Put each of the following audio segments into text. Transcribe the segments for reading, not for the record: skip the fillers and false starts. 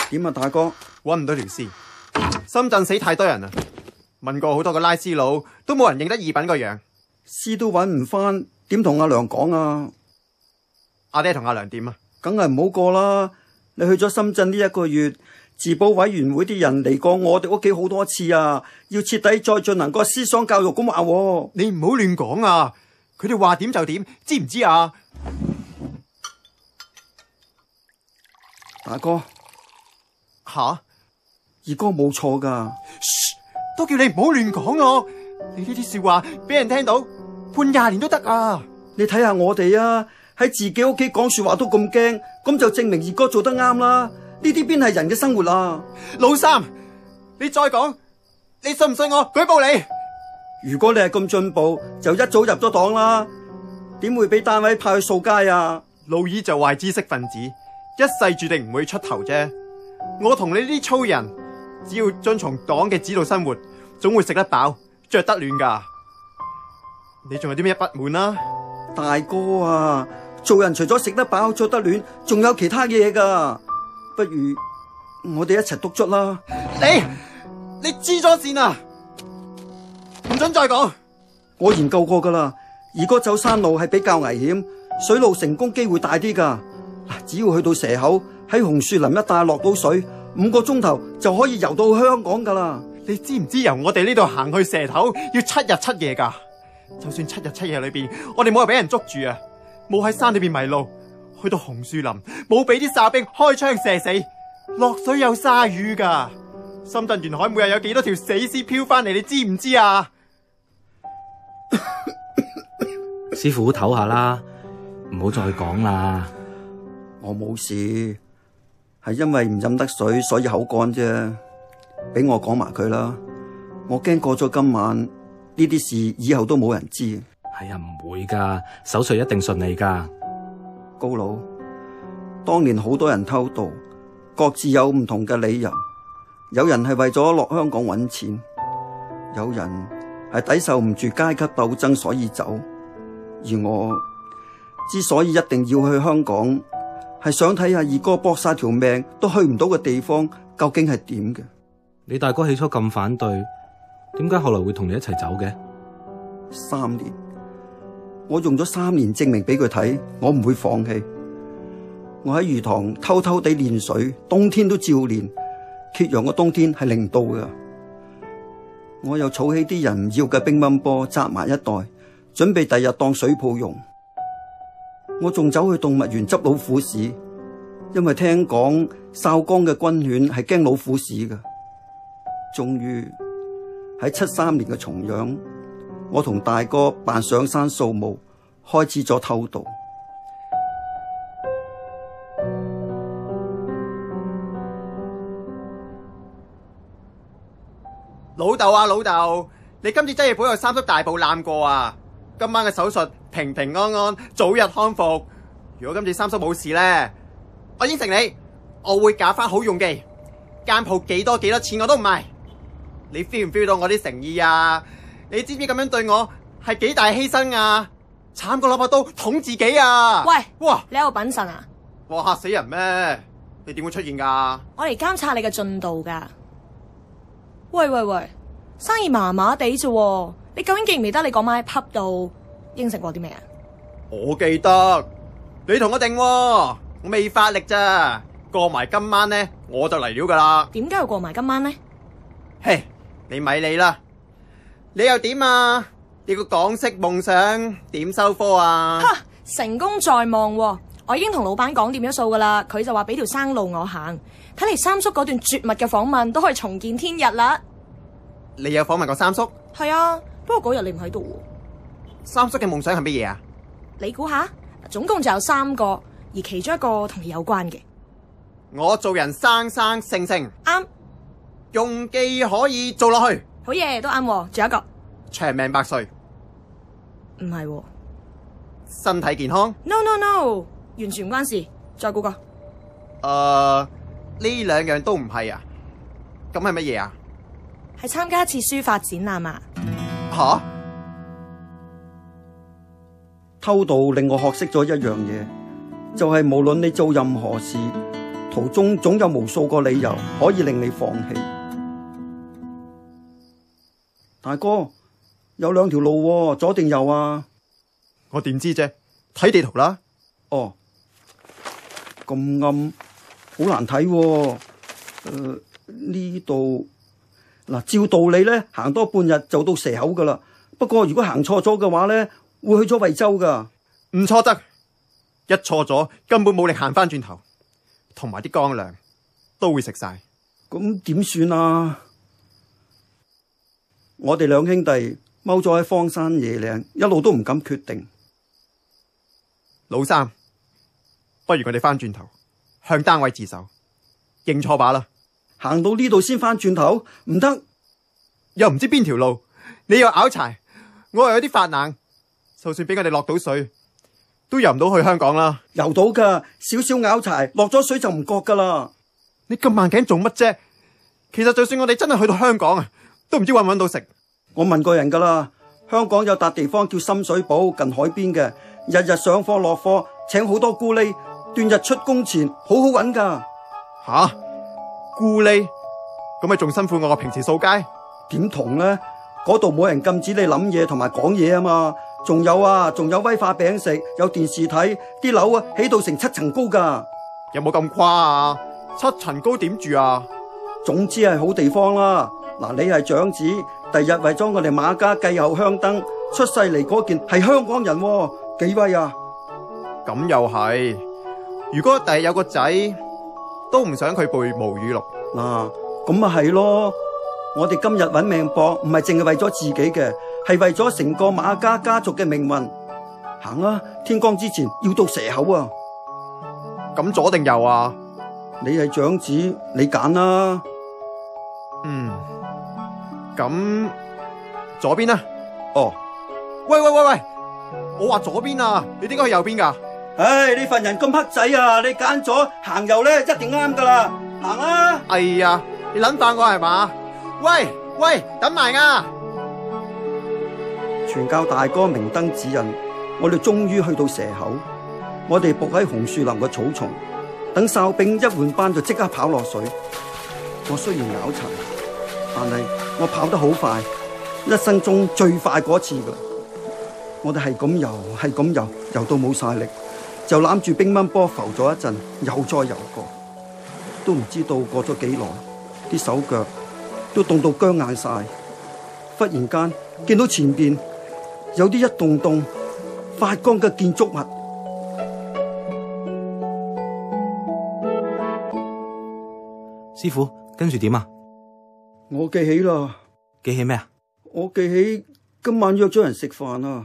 點啊，大哥？ 搵唔到條屍，深圳死太多人啦，問過好多個拉絲佬，都冇人認得異品個樣， 屍都搵唔翻，點同阿娘講啊？ 阿爹同阿娘點啊？ 梗係唔好過啦！你去咗深圳呢1個月，自保委員會啲人嚟過我哋屋企好多次啊，要徹底再進行個思想教育咁話。 你唔好亂講啊！佢哋話點就點，知唔知啊？ 大哥， 吓？ 二哥冇錯噶， 都叫你唔好亂講啊！你呢啲笑話俾人聽到，判20年都得啊！ 你睇下我哋啊，喺自己屋企講說話都咁驚，咁就證明二哥做得啱啦。呢啲邊係人嘅生活啊？ 老三，你再講，你信唔信我舉報你？ 如果你係咁進步，就一早入咗黨啦，點會俾單位派去掃街啊？ 老二就壞知識分子，一世注定唔會出頭啫。我同你呢啲粗人，只要遵從黨嘅指導生活，總會食得飽、着得暖噶。你仲有啲咩不滿啊？ 大哥啊，做人除咗食得飽、着得暖，仲有其他嘢噶。不如我哋一齊督卒啦！ 你黐咗線啊！唔准再講！ 我研究過噶啦，二哥走山路係比較危險，水路成功機會大啲噶。只要去到蛇口，喺紅樹林一帶落到水，5個鐘頭就可以游到香港噶啦。 你知唔知由我哋呢度行去蛇頭要7日7夜噶？就算7日7夜裏邊，我哋冇係俾人捉住啊，冇喺山裏邊迷路，去到紅樹林冇俾啲哨兵開槍射死，落水有鯊魚噶。深圳沿海每日有幾多條死屍飄翻嚟，你知唔知啊？ 師傅唞下啦，唔好再講啦。 我冇事，係因為唔飲得水，所以口乾啫。俾我講埋佢啦，我驚過咗今晚呢啲事以後都冇人知。 係啊，唔會噶，手術一定順利噶。 高佬，當年好多人偷渡，各自有唔同嘅理由。有人係為咗落香港揾錢，有人係抵受唔住階級鬥爭所以走。而我之所以一定要去香港，係想睇下二哥搏晒條命都去唔到嘅地方究竟係點嘅。 你大哥起初咁反對，點解後來會同你一齊走嘅 ？3年，我用咗3年證明俾佢睇，我唔會放棄。我喺魚塘偷偷地練水，冬天都照練。揭陽嘅冬天係0度㗎。我又儲起啲人唔要嘅乒乓波，紮埋一袋，準備第日當水泡用。我仲走去動物園執老虎屎，因為聽講哨崗嘅軍犬係驚老虎屎㗎。終於喺73年嘅重陽，我同大哥扮上山掃墓，開始咗偷渡。 老豆啊，老豆，你今次真係保佑三叔大步攬過啊！今晚嘅手術平平安安，早日康復。如果今次三叔冇事呢，我應承你，我會搞翻好用技，間鋪幾多錢我都唔賣。你 feel 唔 feel 到我啲誠意啊？你知唔知咁樣對我係幾大犧牲啊？慘過攞把刀捅自己啊！ 喂， 哇， 你有品神啊？ 哇，嚇死人咩？你點會出現噶？ 我嚟監察你嘅進度噶。喂，生意麻麻地啫，你究竟記唔記得你嗰晚喺 pub 度應承過啲咩啊？ 我記得，你同我定喎，我未發力咋，過埋今晚呢，我就嚟料噶啦。 點解要過埋今晚呢？ 嘿，你咪理啦，你又點啊？你個港式夢想點收科啊？ 哈，成功在望喎，我已經同老闆講掂咗數噶啦，佢就話俾條生路我行。睇嚟三叔嗰段絕密嘅訪問都可以重見天日啦。 你有訪問過三叔？ 係啊，不過嗰日你唔喺度喎。 三叔嘅夢想係乜嘢啊？ 你估下，總共就有3個，而其中一個同你有關嘅。 我做人生生性性， 啱， 用技可以做落去。 好嘢，都啱喎。仲有一個， 長命百歲。 唔係喎。 身體健康。 No， 完全唔關事。再估個。 呢2樣都唔係啊，咁係乜嘢啊？ 係參加一次書法展覽啊！ 吓？ 偷渡令我學識咗一樣嘢，就係無論你做任何事， 途中總有無數個理由可以令你放棄。大哥，有兩條路喎，左定右啊？ 我點知啫？睇地圖啦。 哦，咁暗，好難睇喎。呢度嗱，照道理咧，行多半日就到蛇口噶啦。不過如果行錯咗嘅話咧，會去咗惠州噶。 唔錯得，一錯咗根本冇力行翻轉頭，同埋啲乾糧都會食晒。 咁點算啊？我哋兩兄弟踎咗喺荒山野嶺，一路都唔敢決定。 老三，不如我哋翻轉頭向單位自首，認錯罷啦。 行到呢度先翻轉頭，唔得。 又唔知邊條路，你又拗柴，我又有啲發冷。就算俾我哋落到水，都游唔到去香港啦。 游到噶，少少拗柴，落咗水就唔覺噶啦。 你咁慢頸做乜啫？其實就算我哋真係去到香港啊，都唔知搵唔搵到食。 我問過人噶啦，香港有笪地方叫深水埗，近海邊嘅，日日上課落課，請好多咕喱，斷日出工錢，好好搵噶。 吓，咕喱？咁咪仲辛苦我平時掃街？ 點同呢？嗰度冇人禁止你諗嘢同埋講嘢啊嘛。仲有威化餅食，有電視睇，啲樓啊起到成7層高噶。 有冇咁誇啊？7層高點住啊？ 總之係好地方啦。嗱，你係長子，第日為咗我哋馬家繼後香燈，出世嚟嗰件係香港人喎，幾威啊！ 咁又係。如果第日有個仔，都唔想佢背毛語錄。 嗱，咁咪係咯。我哋今日揾命搏，唔係淨係為咗自己嘅，係為咗成個馬家家族嘅命運。行啊，天光之前要到蛇口啊！ 咁左定右啊？ 你係長子，你揀啦。 咁左邊啊？ 哦， 喂，我話左邊啊，你點解去右邊噶？ 唉，呢份人咁黑仔啊！你揀咗行右咧，一定啱噶啦。行啊！ 哎呀，你諗翻我係嘛？喂，等埋啊！ 全靠大哥明燈指引，我哋終於去到蛇口。我哋伏喺紅樹林嘅草叢，等哨兵一換班就即刻跑落水。我雖然拗柴，但係我跑得好快，一生中最快嗰次噶。我哋係咁游，游到冇晒力，就攬住乒乓波浮咗一陣，又再游過，都唔知道過咗幾耐，啲手腳都凍到僵硬晒。忽然間見到前邊有啲一棟棟發光嘅建築物。 師傅，跟住點啊？ 我記起啦。 記起咩啊？ 我記起今晚約咗人食飯啊。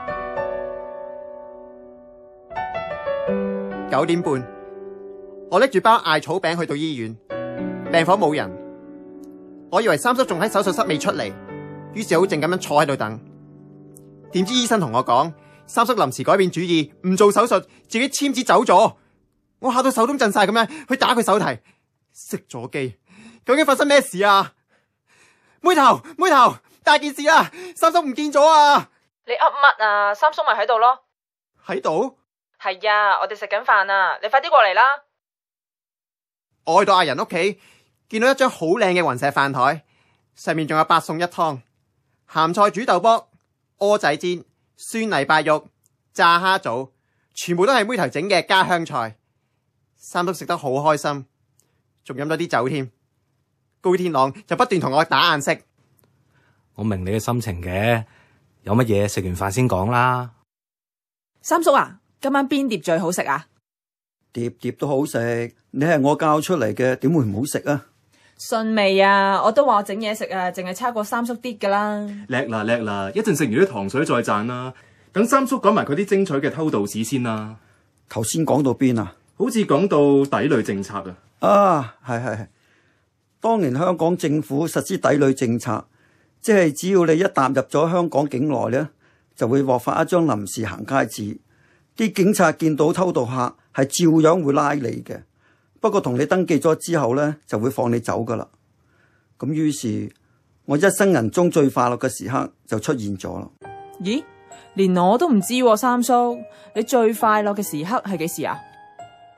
9點半，我拎住包艾草餅去到醫院，病房冇人。我以為三叔仲喺手術室未出嚟，於是好靜咁樣坐喺度等。點知醫生同我講，三叔臨時改變主意，唔做手術，自己簽紙走咗。我嚇到手都震晒咁樣去打佢手提，熄咗機。究竟發生咩事啊？妹頭，大件事啊！三叔唔見咗啊！ 你噏乜啊？三叔咪喺度咯。 喺度？ 係啊，我哋食緊飯啊，你快啲過嚟啦。 我去到阿仁屋企，見到一張好靚嘅雲石飯台，上面仲有8餸1湯，鹹菜煮豆卜、蚵仔煎、酸泥白肉、炸蝦棗，全部都係妹頭整嘅家鄉菜。三叔食得好開心，仲飲咗啲酒添。高天朗就不斷同我打眼色。 我明你嘅心情嘅，有乜嘢食完飯先講啦。 三叔啊，今晚邊碟最好食啊？ 碟碟都好食，你係我教出嚟嘅，點會唔好食啊？ 信未啊？我都話我整嘢食啊，淨係差過三叔啲噶啦。 叻啦，一陣食完啲糖水再讚啦。等三叔講埋佢啲精彩嘅偷渡史先啦。 頭先講到邊啊？ 好似講到抵壘政策啊。 啊，係。當年香港政府實施抵壘政策，即係只要你一踏入咗香港境內咧，就會獲發一張臨時行街紙。啲警察見到偷渡客係照樣會拉你嘅，不過同你登記咗之後咧，就會放你走噶啦。咁於是，我一生人中最快樂嘅時刻就出現咗啦。 咦？連我都唔知喎，三叔，你最快樂嘅時刻係幾時啊？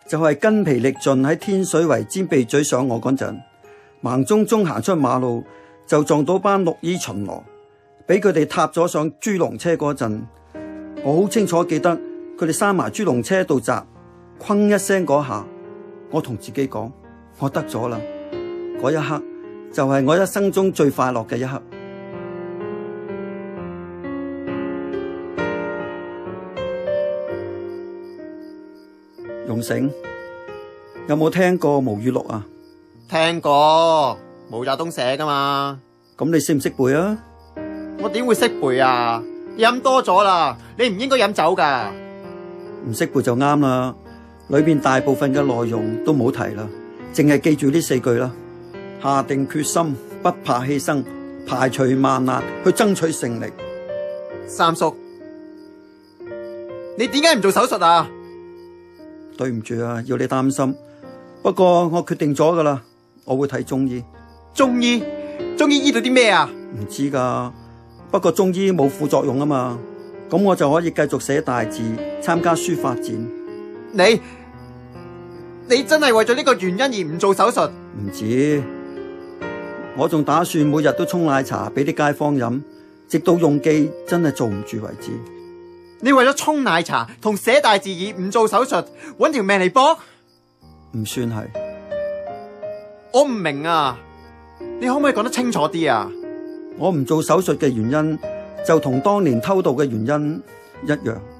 就係筋疲力盡喺天水圍尖鼻咀上岸嗰陣，盲中中行出馬路就撞到班綠衣巡邏，俾佢哋踏咗上豬籠車嗰陣，我好清楚記得佢哋閂埋豬籠車到閘，哐一聲嗰下，我同自己講，我得咗啦！嗰一刻就係我一生中最快樂嘅一刻。容成，有冇聽過毛語錄啊？ 聽過，毛澤東寫噶嘛。 咁你識唔識背啊？ 我點會識背啊？飲多咗啦，你唔應該飲酒噶。 唔識背就啱啦，裏邊大部分嘅內容都冇提啦，淨係記住呢4句啦。下定決心，不怕犧牲，排除萬難去爭取勝利。 三叔，你點解唔做手術啊？ 對唔住啊，要你擔心。不過我決定咗噶啦，我會睇中醫。 中醫？中醫醫到啲咩啊？ 唔知噶，不過中醫冇副作用啊嘛，咁我就可以繼續寫大字，參加書法展。 你真係為咗呢個原因而唔做手術？ 唔止，我仲打算每日都沖奶茶俾啲街坊飲，直到用記真係做唔住為止。 你為咗沖奶茶同寫大字而唔做手術，搵條命嚟搏？ 唔算係。 我唔明啊，你可唔可以講得清楚啲啊？ 我唔做手術嘅原因就同當年偷渡嘅原因一樣。